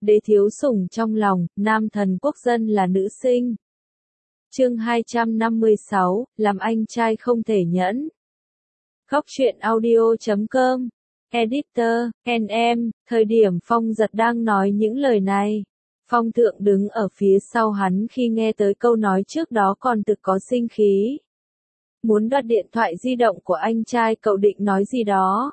đế thiếu sủng trong lòng, nam thần quốc dân là nữ sinh. Chương 256, làm anh trai không thể nhẫn. Góc truyện audio.com. Editor, NM, thời điểm Phong Giật đang nói những lời này. Phong Thượng đứng ở phía sau hắn khi nghe tới câu nói trước đó còn thực có sinh khí. Muốn đoạt điện thoại di động của anh trai cậu định nói gì đó.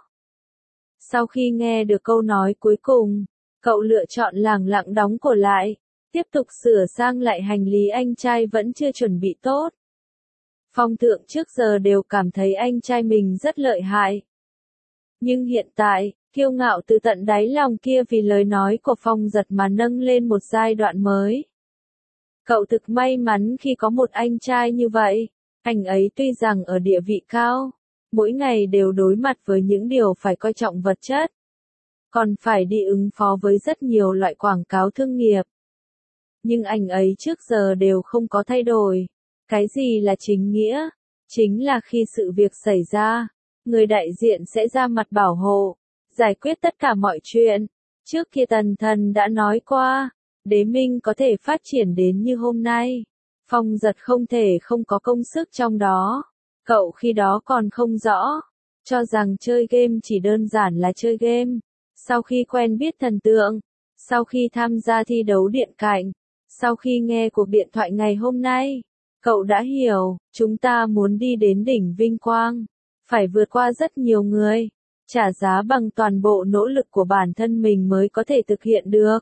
Sau khi nghe được câu nói cuối cùng, cậu lựa chọn lẳng lặng đóng cổ lại, tiếp tục sửa sang lại hành lý anh trai vẫn chưa chuẩn bị tốt. Phong Thượng trước giờ đều cảm thấy anh trai mình rất lợi hại. Nhưng hiện tại, kiêu ngạo từ tận đáy lòng kia vì lời nói của Phong Giật mà nâng lên một giai đoạn mới. Cậu thực may mắn khi có một anh trai như vậy. Anh ấy tuy rằng ở địa vị cao, mỗi ngày đều đối mặt với những điều phải coi trọng vật chất, còn phải đi ứng phó với rất nhiều loại quảng cáo thương nghiệp. Nhưng anh ấy trước giờ đều không có thay đổi. Cái gì là chính nghĩa? Chính là khi sự việc xảy ra, người đại diện sẽ ra mặt bảo hộ, giải quyết tất cả mọi chuyện. Trước kia Tần Thần đã nói qua, Đế Minh có thể phát triển đến như hôm nay. Phong Giật không thể không có công sức trong đó. Cậu khi đó còn không rõ, cho rằng chơi game chỉ đơn giản là chơi game. Sau khi quen biết thần tượng, sau khi tham gia thi đấu điện cạnh, sau khi nghe cuộc điện thoại ngày hôm nay, cậu đã hiểu, chúng ta muốn đi đến đỉnh vinh quang, phải vượt qua rất nhiều người, trả giá bằng toàn bộ nỗ lực của bản thân mình mới có thể thực hiện được.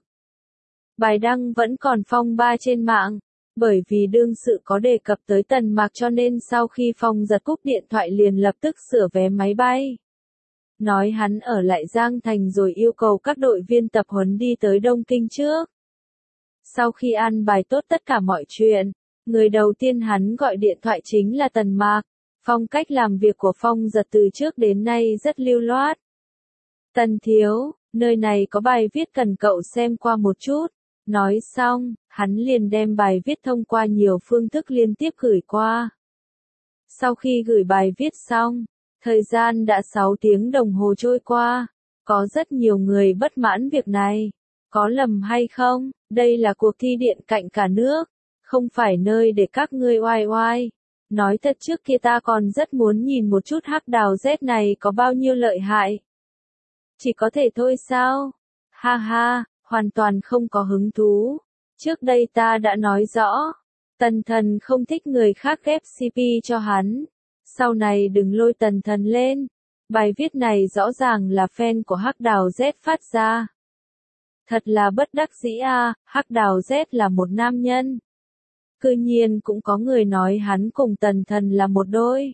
Bài đăng vẫn còn phong ba trên mạng. Bởi vì đương sự có đề cập tới Tần Mạc cho nên sau khi Phong Giật cúp điện thoại liền lập tức sửa vé máy bay. Nói hắn ở lại Giang Thành rồi yêu cầu các đội viên tập huấn đi tới Đông Kinh trước. Sau khi an bài tốt tất cả mọi chuyện, người đầu tiên hắn gọi điện thoại chính là Tần Mạc. Phong cách làm việc của Phong Giật từ trước đến nay rất lưu loát. Tần thiếu, nơi này có bài viết cần cậu xem qua một chút. Nói xong, hắn liền đem bài viết thông qua nhiều phương thức liên tiếp gửi qua. Sau khi gửi bài viết xong, thời gian đã 6 tiếng đồng hồ trôi qua. Có rất nhiều người bất mãn việc này. Có lầm hay không? Đây là cuộc thi điện cạnh cả nước. Không phải nơi để các ngươi oai oai. Nói thật trước kia ta còn rất muốn nhìn một chút Hắc Đào Z này có bao nhiêu lợi hại. Chỉ có thể thôi sao? Ha ha. Hoàn toàn không có hứng thú. Trước đây ta đã nói rõ, Tần Thần không thích người khác ghép CP cho hắn. Sau này đừng lôi Tần Thần lên. Bài viết này rõ ràng là fan của Hắc Đào Z phát ra. Thật là bất đắc dĩ a, Hắc Đào Z là một nam nhân. Cư nhiên cũng có người nói hắn cùng Tần Thần là một đôi.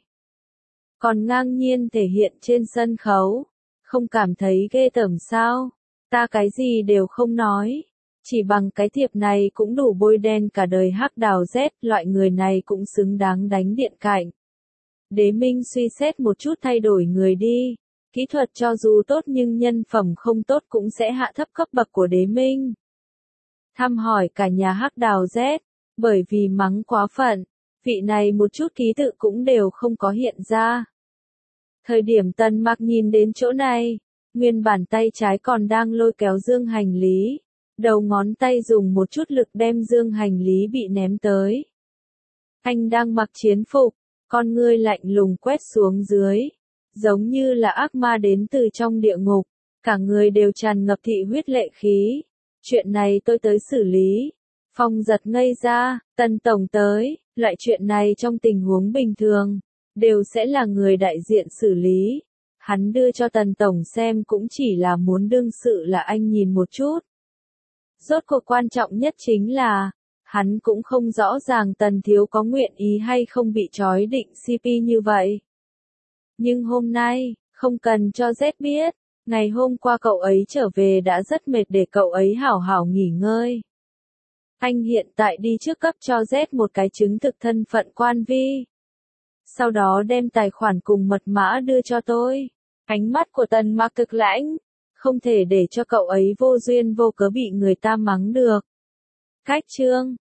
Còn ngang nhiên thể hiện trên sân khấu. Không cảm thấy ghê tởm sao? Ta cái gì đều không nói, chỉ bằng cái thiệp này cũng đủ bôi đen cả đời Hắc Đào Z, loại người này cũng xứng đáng đánh điện cạnh. Đế Minh suy xét một chút thay đổi người đi, kỹ thuật cho dù tốt nhưng nhân phẩm không tốt cũng sẽ hạ thấp cấp bậc của Đế Minh. Thăm hỏi cả nhà Hắc Đào Z, bởi vì mắng quá phận, vị này một chút ký tự cũng đều không có hiện ra. Thời điểm Tần Mạc nhìn đến chỗ này, nguyên bản tay trái còn đang lôi kéo dương hành lý. Đầu ngón tay dùng một chút lực đem dương hành lý bị ném tới. Anh đang mặc chiến phục, con ngươi lạnh lùng quét xuống dưới. Giống như là ác ma đến từ trong địa ngục. Cả người đều tràn ngập thị huyết lệ khí. Chuyện này tôi tới xử lý. Phong Giật ngây ra, Tần Tổng tới. Loại chuyện này trong tình huống bình thường, đều sẽ là người đại diện xử lý. Hắn đưa cho Tần Tổng xem cũng chỉ là muốn đương sự là anh nhìn một chút. Rốt cuộc quan trọng nhất chính là, hắn cũng không rõ ràng Tần Thiếu có nguyện ý hay không bị trói định CP như vậy. Nhưng hôm nay, không cần cho Z biết, ngày hôm qua cậu ấy trở về đã rất mệt để cậu ấy hảo hảo nghỉ ngơi. Anh hiện tại đi trước cấp cho Z một cái chứng thực thân phận quan vi. Sau đó đem tài khoản cùng mật mã đưa cho tôi. Ánh mắt của Tần Mạc cực lãnh, không thể để cho cậu ấy vô duyên vô cớ bị người ta mắng được. Cách chương